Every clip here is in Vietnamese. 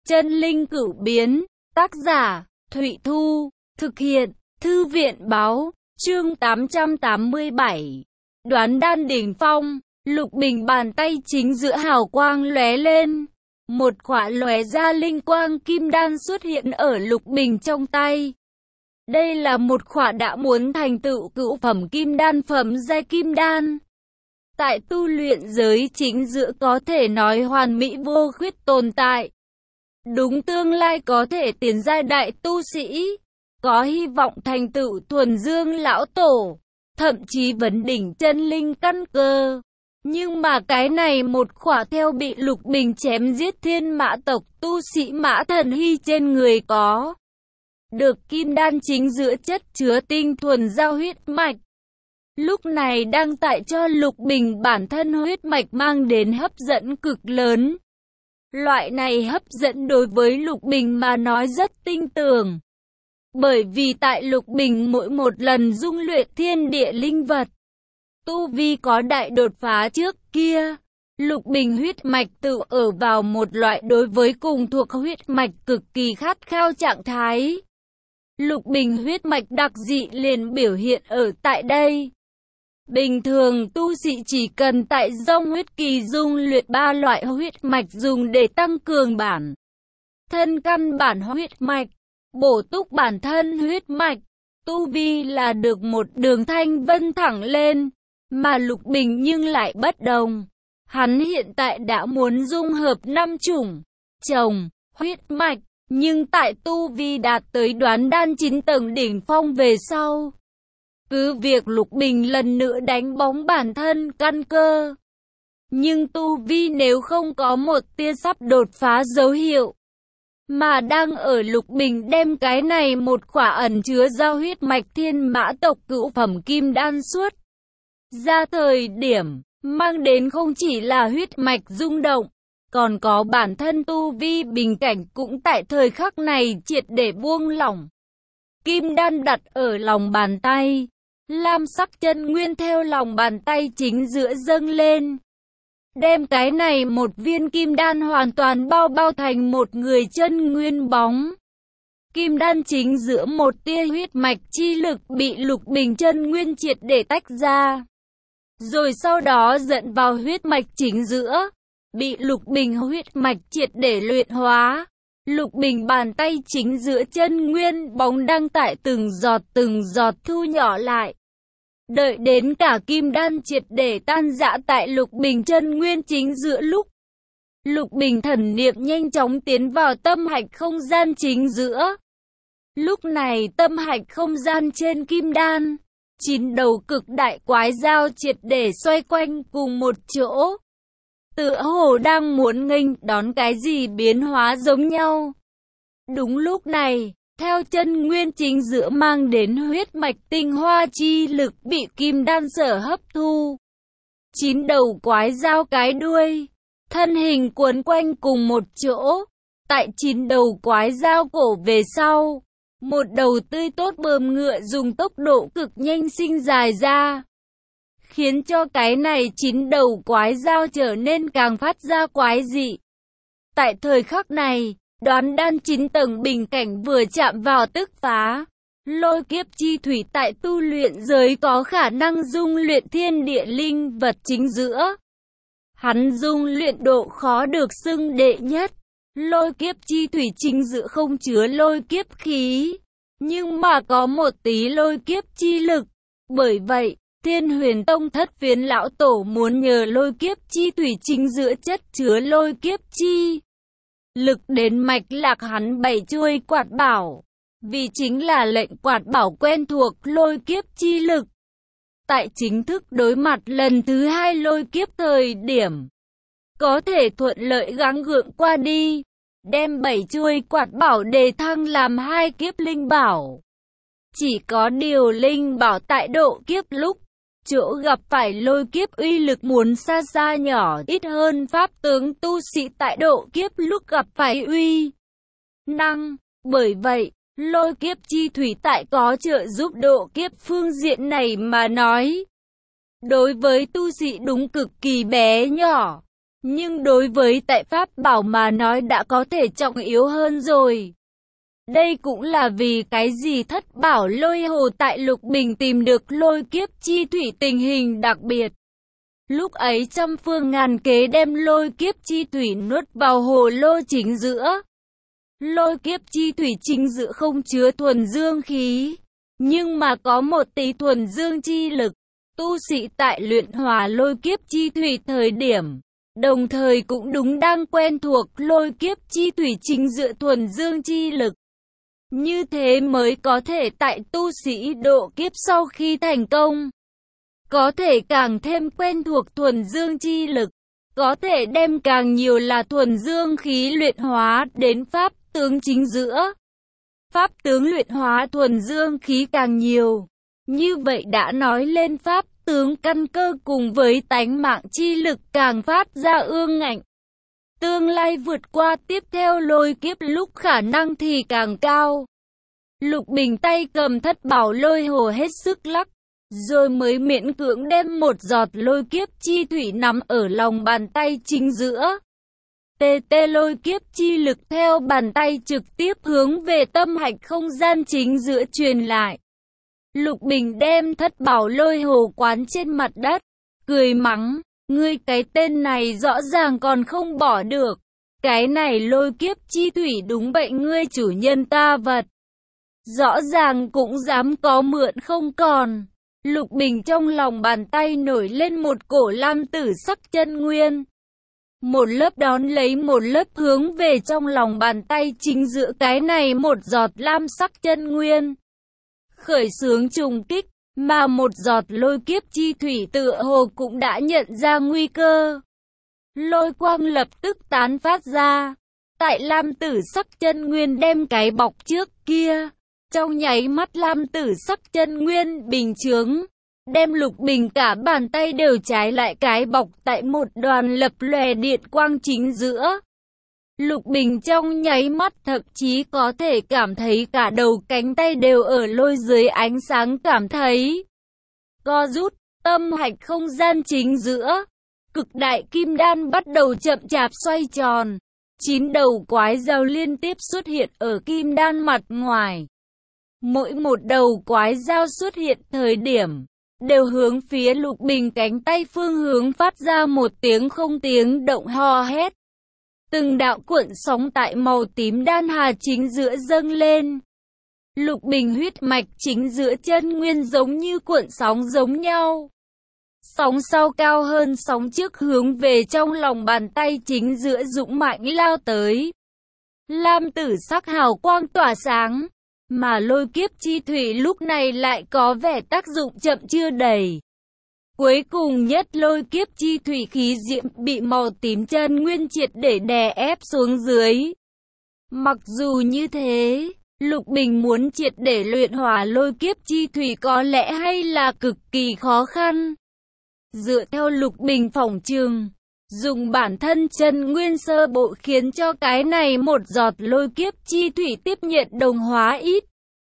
Chân linh cửu biến, tác giả, Thụy Thu, thực hiện, Thư viện Báo, chương 887. Đoán đan đỉnh phong, Lục Bình bàn tay chính giữa hào quang lóe lên. Một khỏa lóe ra linh quang kim đan xuất hiện ở Lục Bình trong tay. Đây là một khỏa đã muốn thành tựu cửu phẩm kim đan phẩm giai kim đan. Tại tu luyện giới chính giữa có thể nói hoàn mỹ vô khuyết tồn tại. Đúng tương lai có thể tiến giai đại tu sĩ, có hy vọng thành tựu thuần dương lão tổ, thậm chí vấn đỉnh chân linh căn cơ. Nhưng mà cái này một khỏa theo bị Lục Bình chém giết thiên mã tộc tu sĩ Mã Thần Hy trên người có được kim đan chính giữa chất chứa tinh thuần giao huyết mạch. Lúc này đang tại cho Lục Bình bản thân huyết mạch mang đến hấp dẫn cực lớn. Loại này hấp dẫn đối với Lục Bình mà nói rất tinh tường. Bởi vì tại Lục Bình mỗi một lần dung luyện thiên địa linh vật, tu vi có đại đột phá trước kia, Lục Bình huyết mạch tự ở vào một loại đối với cùng thuộc huyết mạch cực kỳ khát khao trạng thái. Lục Bình huyết mạch đặc dị liền biểu hiện ở tại đây. Bình thường tu sĩ chỉ cần tại dòng huyết kỳ dung luyện 3 loại huyết mạch dùng để tăng cường bản thân căn bản huyết mạch, bổ túc bản thân huyết mạch, tu vi là được một đường thanh vân thẳng lên. Mà Lục Bình nhưng lại bất đồng. Hắn hiện tại đã muốn dung hợp 5 chủng trồng huyết mạch, nhưng tại tu vi đạt tới đoán đan 9 tầng đỉnh phong về sau, cứ việc Lục Bình lần nữa đánh bóng bản thân căn cơ, nhưng tu vi nếu không có một tia sắp đột phá dấu hiệu, mà đang ở Lục Bình đem cái này một khỏa ẩn chứa giao huyết mạch thiên mã tộc cửu phẩm kim đan suốt ra thời điểm, mang đến không chỉ là huyết mạch rung động, còn có bản thân tu vi bình cảnh cũng tại thời khắc này triệt để buông lỏng. Kim đan đặt ở lòng bàn tay, lam sắc chân nguyên theo lòng bàn tay chính giữa dâng lên. Đem cái này một viên kim đan hoàn toàn bao thành một người chân nguyên bóng. Kim đan chính giữa một tia huyết mạch chi lực bị Lục Bình chân nguyên triệt để tách ra. Rồi sau đó dẫn vào huyết mạch chính giữa, bị Lục Bình huyết mạch triệt để luyện hóa. Lục Bình bàn tay chính giữa chân nguyên bóng đang tại từng giọt thu nhỏ lại. Đợi đến cả kim đan triệt để tan rã tại Lục Bình chân nguyên chính giữa lúc, Lục Bình thần niệm nhanh chóng tiến vào tâm hạch không gian chính giữa. Lúc này tâm hạch không gian trên kim đan, 9 đầu cực đại quái dao triệt để xoay quanh cùng một chỗ, tựa hồ đang muốn nghênh đón cái gì biến hóa giống nhau. Đúng lúc này, theo chân nguyên chính giữa mang đến huyết mạch tinh hoa chi lực bị kim đan sở hấp thu, 9 đầu quái dao cái đuôi, thân hình cuốn quanh cùng một chỗ. Tại 9 đầu quái dao cổ về sau, một đầu tươi tốt bờm ngựa dùng tốc độ cực nhanh sinh dài ra, khiến cho cái này 9 đầu quái dao trở nên càng phát ra quái dị. Tại thời khắc này, đoán đan 9 tầng bình cảnh vừa chạm vào tức phá. Lôi kiếp chi thủy tại tu luyện giới có khả năng dung luyện thiên địa linh vật chính giữa. Hắn dung luyện độ khó được xưng đệ nhất. Lôi kiếp chi thủy chính giữa không chứa lôi kiếp khí, nhưng mà có một tí lôi kiếp chi lực. Bởi vậy, Thiên Huyền Tông thất phiến lão tổ muốn nhờ lôi kiếp chi thủy chính giữa chất chứa lôi kiếp chi lực đến mạch lạc hắn 7 chuôi quạt bảo, vì chính là lệnh quạt bảo quen thuộc lôi kiếp chi lực. Tại chính thức đối mặt lần thứ 2 lôi kiếp thời điểm, có thể thuận lợi gắng gượng qua đi, đem 7 chuôi quạt bảo đề thăng làm 2 kiếp linh bảo. Chỉ có điều linh bảo tại độ kiếp lúc, chỗ gặp phải lôi kiếp uy lực muốn xa nhỏ ít hơn pháp tướng tu sĩ tại độ kiếp lúc gặp phải uy năng. Bởi vậy, lôi kiếp chi thủy tại có trợ giúp độ kiếp phương diện này mà nói, đối với tu sĩ đúng cực kỳ bé nhỏ. Nhưng đối với tại Pháp bảo mà nói đã có thể trọng yếu hơn rồi. Đây cũng là vì cái gì Thất Bảo Lôi Hồ tại Lục Bình tìm được lôi kiếp chi thủy tình hình đặc biệt. Lúc ấy trăm phương ngàn kế đem lôi kiếp chi thủy nuốt vào hồ lô chính giữa. Lôi kiếp chi thủy chính giữa không chứa thuần dương khí, nhưng mà có một tí thuần dương chi lực. Tu sĩ tại luyện hòa lôi kiếp chi thủy thời điểm, đồng thời cũng đúng đang quen thuộc lôi kiếp chi thủy chính giữa thuần dương chi lực. Như thế mới có thể tại tu sĩ độ kiếp sau khi thành công, có thể càng thêm quen thuộc thuần dương chi lực, có thể đem càng nhiều là thuần dương khí luyện hóa đến pháp tướng chính giữa. Pháp tướng luyện hóa thuần dương khí càng nhiều, như vậy đã nói lên pháp tướng căn cơ cùng với tánh mạng chi lực càng phát ra ương ngạnh. Tương lai vượt qua tiếp theo lôi kiếp lúc khả năng thì càng cao. Lục Bình tay cầm Thất Bảo Lôi Hồ hết sức lắc, rồi mới miễn cưỡng đem một giọt lôi kiếp chi thủy nắm ở lòng bàn tay chính giữa. Tê lôi kiếp chi lực theo bàn tay trực tiếp hướng về tâm hạch không gian chính giữa truyền lại. Lục Bình đem Thất Bảo Lôi Hồ quán trên mặt đất, cười mắng, ngươi cái tên này rõ ràng còn không bỏ được. Cái này lôi kiếp chi thủy đúng vậy ngươi chủ nhân ta vật. Rõ ràng cũng dám có mượn không còn. Lục Bình trong lòng bàn tay nổi lên một cổ lam tử sắc chân nguyên. Một lớp đón lấy một lớp hướng về trong lòng bàn tay chính giữa cái này một giọt lam sắc chân nguyên. Khởi xướng trùng kích, mà một giọt lôi kiếp chi thủy tựa hồ cũng đã nhận ra nguy cơ. Lôi quang lập tức tán phát ra. Tại lam tử sắc chân nguyên đem cái bọc trước kia. Trong nháy mắt lam tử sắc chân nguyên bình chướng, đem Lục Bình cả bàn tay đều trái lại cái bọc tại một đoàn lập lòe điện quang chính giữa. Lục Bình trong nháy mắt thậm chí có thể cảm thấy cả đầu cánh tay đều ở lôi dưới ánh sáng cảm thấy co rút, tâm hạch không gian chính giữa. Cực đại kim đan bắt đầu chậm chạp xoay tròn, 9 đầu quái dao liên tiếp xuất hiện ở kim đan mặt ngoài. Mỗi một đầu quái dao xuất hiện thời điểm, đều hướng phía Lục Bình cánh tay phương hướng phát ra một tiếng không tiếng động hò hét. Từng đạo cuộn sóng tại màu tím đan hà chính giữa dâng lên. Lục Bình huyết mạch chính giữa chân nguyên giống như cuộn sóng giống nhau. Sóng sau cao hơn sóng trước hướng về trong lòng bàn tay chính giữa dũng mãnh lao tới. Lam tử sắc hào quang tỏa sáng. Mà lôi kiếp chi thủy lúc này lại có vẻ tác dụng chậm chưa đầy. Cuối cùng nhất lôi kiếp chi thủy khí diệm bị màu tím chân nguyên triệt để đè ép xuống dưới. Mặc dù như thế, Lục Bình muốn triệt để luyện hỏa lôi kiếp chi thủy có lẽ hay là cực kỳ khó khăn. Dựa theo Lục Bình phỏng chừng, dùng bản thân chân nguyên sơ bộ khiến cho cái này một giọt lôi kiếp chi thủy tiếp nhận đồng hóa ít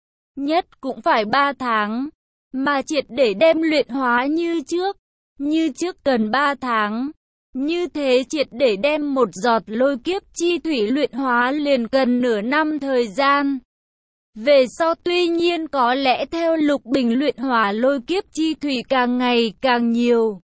nhất cũng phải 3 tháng, mà triệt để đem luyện hóa như trước cần 3 tháng. Như thế triệt để đem một giọt lôi kiếp chi thủy luyện hóa liền cần nửa năm thời gian. Về sau tuy nhiên có lẽ theo Lục Bình luyện hỏa lôi kiếp chi thủy càng ngày càng nhiều,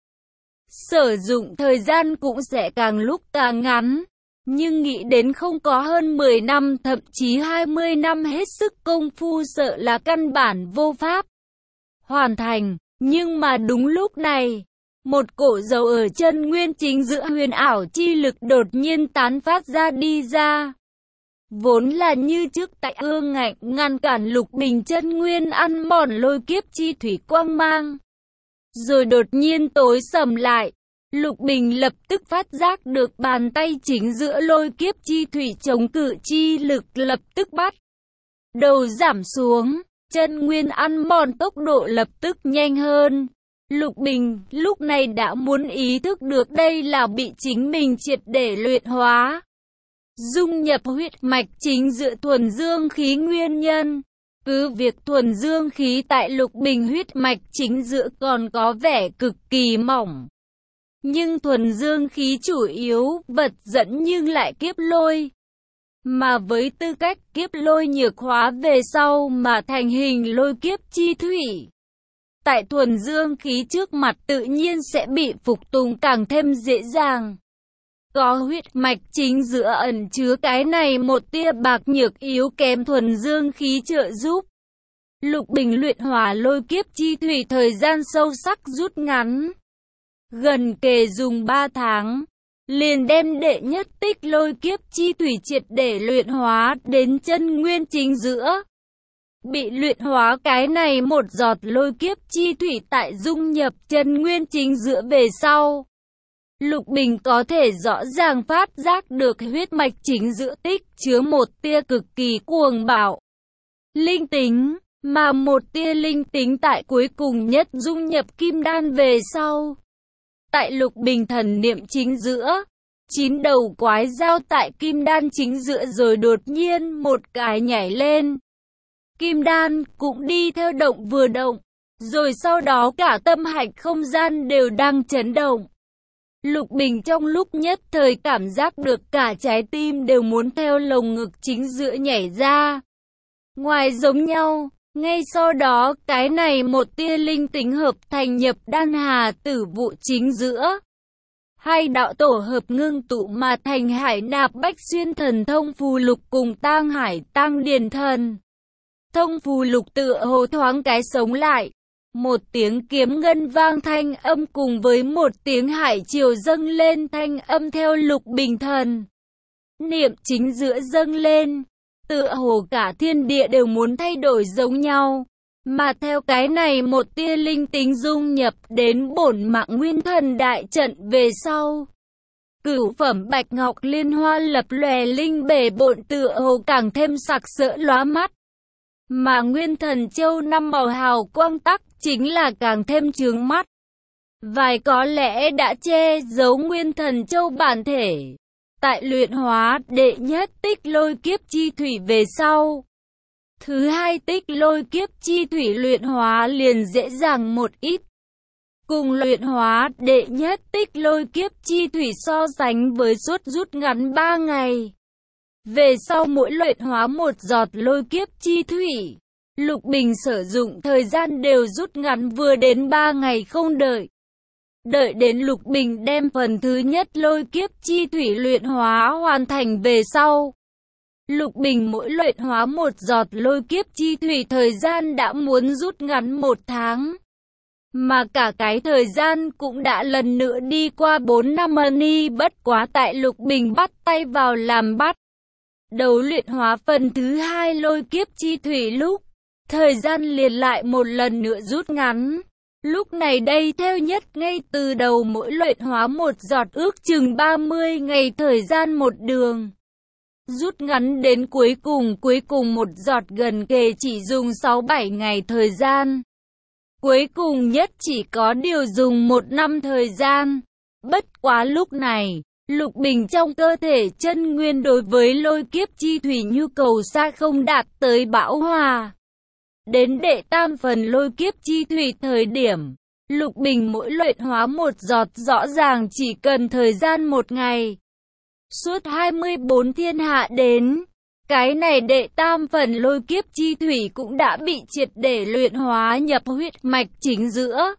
sử dụng thời gian cũng sẽ càng lúc càng ngắn. Nhưng nghĩ đến không có hơn 10 năm thậm chí 20 năm hết sức công phu sợ là căn bản vô pháp hoàn thành. Nhưng mà đúng lúc này, một cổ dầu ở chân nguyên chính giữa huyền ảo chi lực đột nhiên tán phát ra đi ra. Vốn là như trước tại ương ngạnh ngăn cản Lục Bình chân nguyên ăn mòn lôi kiếp chi thủy quang mang. Rồi đột nhiên tối sầm lại. Lục Bình lập tức phát giác được bàn tay chính giữa lôi kiếp chi thủy chống cự chi lực lập tức bắt đầu giảm xuống, chân nguyên ăn mòn tốc độ lập tức nhanh hơn. Lục Bình lúc này đã muốn ý thức được đây là bị chính mình triệt để luyện hóa, dung nhập huyết mạch chính giữa thuần dương khí nguyên nhân. Cứ việc thuần dương khí tại Lục Bình huyết mạch chính giữa còn có vẻ cực kỳ mỏng, Nhưng thuần dương khí chủ yếu vật dẫn nhưng lại kiếp lôi. Mà với tư cách kiếp lôi nhược hóa về sau mà thành hình lôi kiếp chi thủy. Tại thuần dương khí trước mặt tự nhiên sẽ bị phục tùng càng thêm dễ dàng. Có huyết mạch chính giữa ẩn chứa cái này một tia bạc nhược yếu kém thuần dương khí trợ giúp. Lục Bình luyện hỏa lôi kiếp chi thủy thời gian sâu sắc rút ngắn. Gần kề dùng 3 tháng, liền đem đệ nhất tích lôi kiếp chi thủy triệt để luyện hóa đến chân nguyên chính giữa. Bị luyện hóa cái này một giọt lôi kiếp chi thủy tại dung nhập chân nguyên chính giữa về sau. Lục Bình có thể rõ ràng phát giác được huyết mạch chính giữa tích chứa một tia cực kỳ cuồng bạo. Linh tính, mà một tia linh tính tại cuối cùng nhất dung nhập kim đan về sau. Tại Lục Bình thần niệm chính giữa, 9 đầu quái dao tại kim đan chính giữa rồi đột nhiên một cái nhảy lên. Kim đan cũng đi theo động vừa động, rồi sau đó cả tâm hạch không gian đều đang chấn động. Lục Bình trong lúc nhất thời cảm giác được cả trái tim đều muốn theo lồng ngực chính giữa nhảy ra. Ngoài giống nhau, ngay sau đó cái này một tia linh tính hợp thành nhập đan hà tử vụ chính giữa. Hai đạo tổ hợp ngưng tụ mà thành hải nạp bách xuyên thần thông phù lục cùng tang hải tang điền thần. Thông phù lục tựa hồ thoáng cái sống lại. Một tiếng kiếm ngân vang thanh âm cùng với một tiếng hải triều dâng lên thanh âm theo Lục Bình thần niệm chính giữa dâng lên. Tựa hồ cả thiên địa đều muốn thay đổi giống nhau. Mà theo cái này một tia linh tính dung nhập đến bổn mạng nguyên thần đại trận về sau. Cửu phẩm bạch ngọc liên hoa lập lòe linh bể bộn tựa hồ càng thêm sặc sỡ lóa mắt. Mà nguyên thần châu năm màu hào quang tắc chính là càng thêm chướng mắt. Vài có lẽ đã che giấu nguyên thần châu bản thể. Tại luyện hóa đệ nhất tích lôi kiếp chi thủy về sau. Thứ hai tích lôi kiếp chi thủy luyện hóa liền dễ dàng một ít. Cùng luyện hóa đệ nhất tích lôi kiếp chi thủy so sánh với suốt rút ngắn 3 ngày. Về sau mỗi luyện hóa một giọt lôi kiếp chi thủy, Lục Bình sử dụng thời gian đều rút ngắn vừa đến 3 ngày không đợi. Đợi đến Lục Bình đem phần thứ nhất lôi kiếp chi thủy luyện hóa hoàn thành về sau. Lục Bình mỗi luyện hóa một giọt lôi kiếp chi thủy thời gian đã muốn rút ngắn 1 tháng. Mà cả cái thời gian cũng đã lần nữa đi qua 4 năm ni bất quá tại Lục Bình bắt tay vào làm bắt. Đầu luyện hóa phần thứ hai lôi kiếp chi thủy lúc, thời gian liền lại một lần nữa rút ngắn. Lúc này đây theo nhất ngay từ đầu mỗi luyện hóa một giọt ước chừng 30 ngày thời gian một đường. Rút ngắn đến cuối cùng một giọt gần kề chỉ dùng 6-7 ngày thời gian. Cuối cùng nhất chỉ có điều dùng 1 năm thời gian. Bất quá lúc này, Lục Bình trong cơ thể chân nguyên đối với lôi kiếp chi thủy nhu cầu xa không đạt tới bão hòa. Đến đệ tam phần lôi kiếp chi thủy thời điểm, Lục Bình mỗi luyện hóa một giọt rõ ràng chỉ cần thời gian 1 ngày. Suốt 24 thiên hạ đến, cái này đệ tam phần lôi kiếp chi thủy cũng đã bị triệt để luyện hóa nhập huyết mạch chính giữa.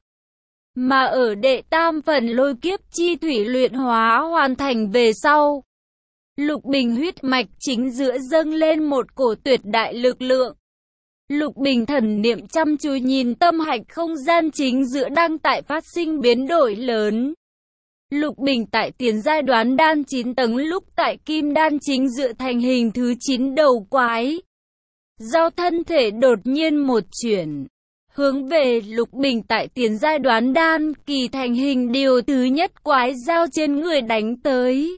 Mà ở đệ tam phần lôi kiếp chi thủy luyện hóa hoàn thành về sau, Lục Bình huyết mạch chính giữa dâng lên một cổ tuyệt đại lực lượng. Lục Bình thần niệm chăm chú nhìn tâm hạch không gian chính giữa đang tại phát sinh biến đổi lớn. Lục Bình tại tiền giai đoán đan 9 tầng lúc tại kim đan chính giữa thành hình thứ 9 đầu quái. Giao thân thể đột nhiên một chuyển. Hướng về Lục Bình tại tiền giai đoán đan kỳ thành hình điều thứ nhất quái giao trên người đánh tới.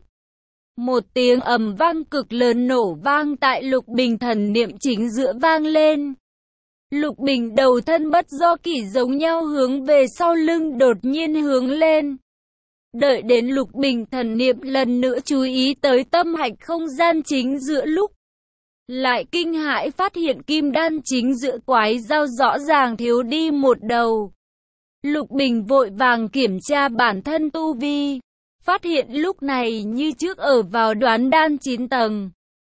Một tiếng ầm vang cực lớn nổ vang tại Lục Bình thần niệm chính giữa vang lên. Lục Bình đầu thân bất do kỷ giống nhau hướng về sau lưng đột nhiên hướng lên. Đợi đến Lục Bình thần niệm lần nữa chú ý tới tâm hạch không gian chính giữa lúc. Lại kinh hãi phát hiện kim đan chính giữa quái dao rõ ràng thiếu đi một đầu. Lục Bình vội vàng kiểm tra bản thân tu vi, phát hiện lúc này như trước ở vào đoán đan 9 tầng.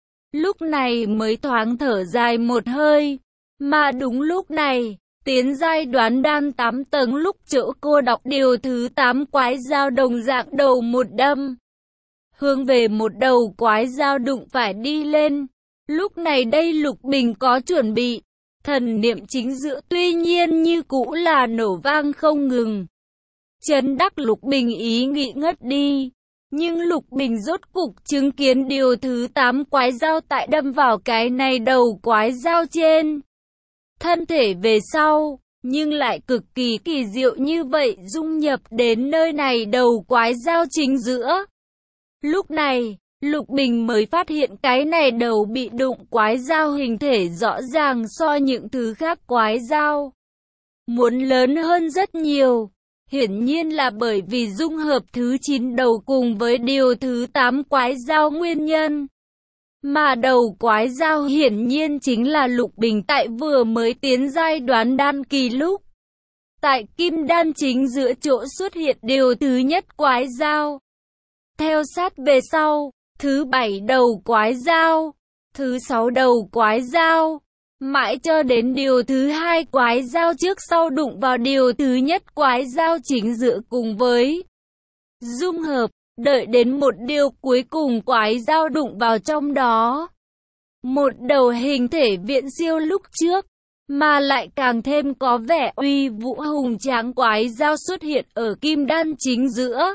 Lúc này mới thoáng thở dài một hơi, mà đúng lúc này, tiến giai đoán đan 8 tầng lúc chỗ cô đọc điều thứ 8 quái dao đồng dạng đầu một đâm. Hướng về một đầu quái dao đụng phải đi lên. Lúc này đây Lục Bình có chuẩn bị, thần niệm chính giữa tuy nhiên như cũ là nổ vang không ngừng. Chấn đắc Lục Bình ý nghĩ ngất đi. Nhưng Lục Bình rốt cục chứng kiến điều thứ 8 quái dao tại đâm vào cái này đầu quái dao trên thân thể về sau, nhưng lại cực kỳ kỳ diệu như vậy dung nhập đến nơi này đầu quái dao chính giữa. Lúc này, Lục Bình mới phát hiện cái này đầu bị đụng quái dao hình thể rõ ràng so những thứ khác quái dao muốn lớn hơn rất nhiều. Hiển nhiên là bởi vì dung hợp thứ 9 đầu cùng với điều thứ 8 quái dao nguyên nhân. Mà đầu quái dao hiển nhiên chính là Lục Bình tại vừa mới tiến giai đoán đan kỳ lúc. Tại kim đan chính giữa chỗ xuất hiện điều thứ nhất quái dao. Theo sát về sau, thứ 7 đầu quái dao, thứ 6 đầu quái dao. Mãi cho đến điều thứ 2 quái dao trước sau đụng vào điều thứ nhất quái dao chính giữa cùng với dung hợp, đợi đến một điều cuối cùng quái dao đụng vào trong đó. Một đầu hình thể viễn siêu lúc trước, mà lại càng thêm có vẻ uy vũ hùng tráng quái dao xuất hiện ở kim đan chính giữa.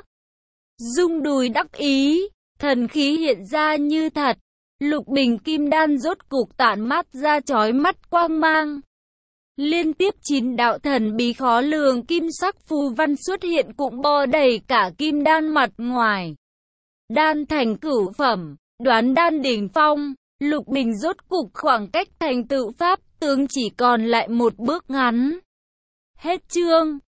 Dung đùi đắc ý, thần khí hiện ra như thật. Lục Bình kim đan rốt cục tản mát ra chói mắt quang mang. Liên tiếp 9 đạo thần bí khó lường kim sắc phù văn xuất hiện cũng bo đầy cả kim đan mặt ngoài. Đan thành cửu phẩm, đoán đan đỉnh phong, Lục Bình rốt cục khoảng cách thành tựu pháp tướng chỉ còn lại một bước ngắn. Hết chương.